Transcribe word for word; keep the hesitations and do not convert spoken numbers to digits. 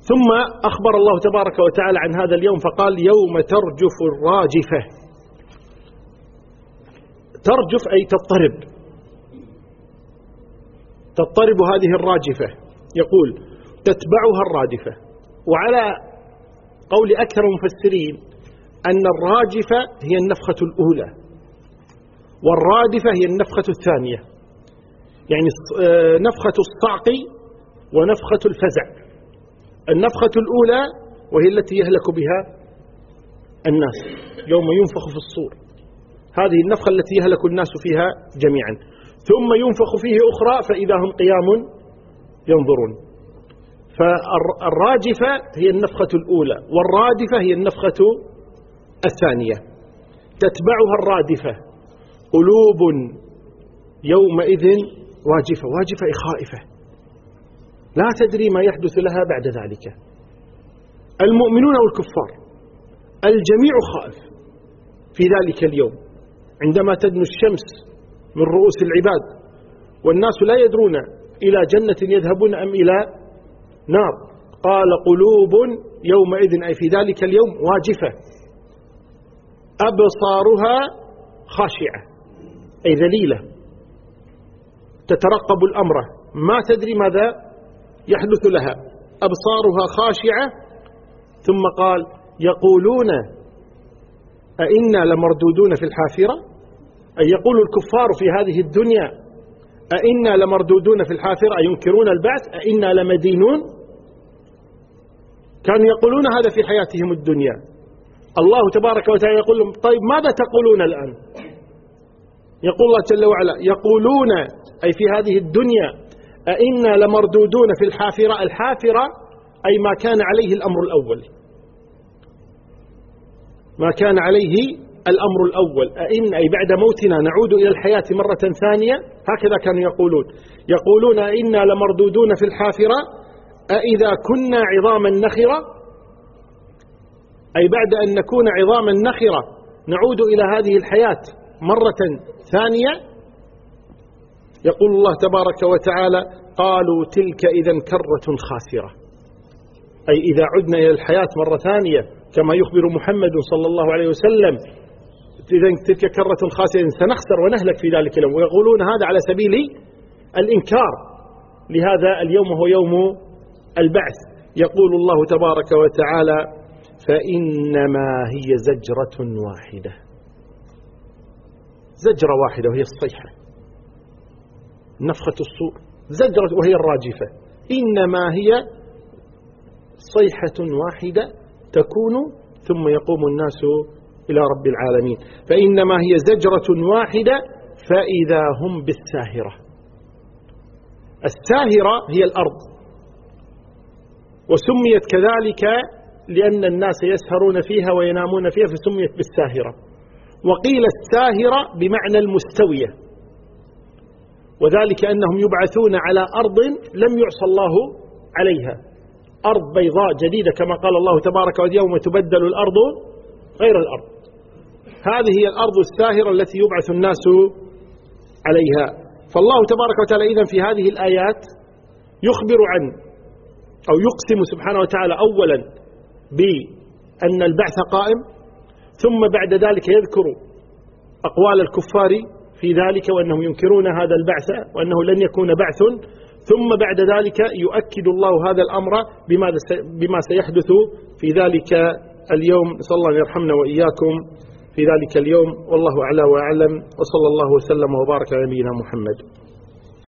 ثم أخبر الله تبارك وتعالى عن هذا اليوم فقال يوم ترجف الراجفة. ترجف أي تضطرب، تضطرب هذه الراجفة. يقول تتبعها الرادفة. وعلى قول أكثر المفسرين أن الراجفة هي النفخة الأولى والرادفة هي النفخة الثانية، يعني نفخة الصعق ونفخة الفزع. النفخة الأولى وهي التي يهلك بها الناس يوم ينفخ في الصور، هذه النفخة التي يهلك الناس فيها جميعا، ثم ينفخ فيه أخرى فإذا هم قيام ينظرون. فالراجفة هي النفخة الأولى والرادفة هي النفخة الثانية. تتبعها الرادفة. قلوب يومئذ واجفة. واجفة أي خائفة، لا تدري ما يحدث لها بعد ذلك. المؤمنون والكفار الجميع خائف في ذلك اليوم عندما تدنو الشمس من رؤوس العباد والناس لا يدرون إلى جنة يذهبون أم إلى نار. قال قلوب يومئذ أي في ذلك اليوم واجفة أبصارها خاشعة أي ذليلة تترقب الأمر ما تدري ماذا يحدث لها. أبصارها خاشعة. ثم قال يقولون أئنا لمردودون في الحافرة، أي يقول الكفار في هذه الدنيا أئنا لمردودون في الحافرة، أي ينكرون البعث. أئنا لمدينون، كانوا يقولون هذا في حياتهم الدنيا. الله تبارك وتعالى يقول لهم طيب ماذا تقولون الآن؟ يقول الله جل وعلا يقولون أي في هذه الدنيا أئنا لمردودون في الحافرة. الحافرة أي ما كان عليه الأمر الأول، ما كان عليه الأمر الأول. أئن أي بعد موتنا نعود إلى الحياة مرة ثانية، هكذا كانوا يقولون. يقولون أئنا لمردودون في الحافرة أئذا كنا عظاما نخرة، أي بعد أن نكون عظاما نخرة نعود إلى هذه الحياة مرة ثانية. يقول الله تبارك وتعالى قالوا تلك إذا كرة خاسرة، أي إذا عدنا إلى الحياة مرة ثانية كما يخبر محمد صلى الله عليه وسلم إذا تلك كرة خاسرة سنخسر ونهلك في ذلك اليوم. ويقولون هذا على سبيل الإنكار لهذا اليوم وهو يوم البعث. يقول الله تبارك وتعالى فإنما هي زجرة واحدة، زجرة واحدة وهي الصيحة، نفخة الصور، زجرة وهي الراجفة. إنما هي صيحة واحدة تكون ثم يقوم الناس إلى رب العالمين. فإنما هي زجرة واحدة فإذا هم بالساهرة. الساهرة هي الأرض، وسميت كذلك لأن الناس يسهرون فيها وينامون فيها فسميت بالساهرة. وقيل الساهرة بمعنى المستوية، وذلك أنهم يبعثون على أرض لم يعصى الله عليها، أرض بيضاء جديدة كما قال الله تبارك وتعالى يوم تبدل الأرض غير الأرض. هذه هي الأرض الساهرة التي يبعث الناس عليها. فالله تبارك وتعالى إذن في هذه الآيات يخبر عن أو يقسم سبحانه وتعالى أولا بأن البعث قائم، ثم بعد ذلك يذكر أقوال الكفار في ذلك وأنهم ينكرون هذا البعث وأنه لن يكون بعث، ثم بعد ذلك يؤكد الله هذا الأمر بما سيحدث في ذلك اليوم. صلى الله يرحمنا وإياكم في ذلك اليوم، والله أعلى وأعلم، وصلى الله وسلم وبارك على نبينا محمد.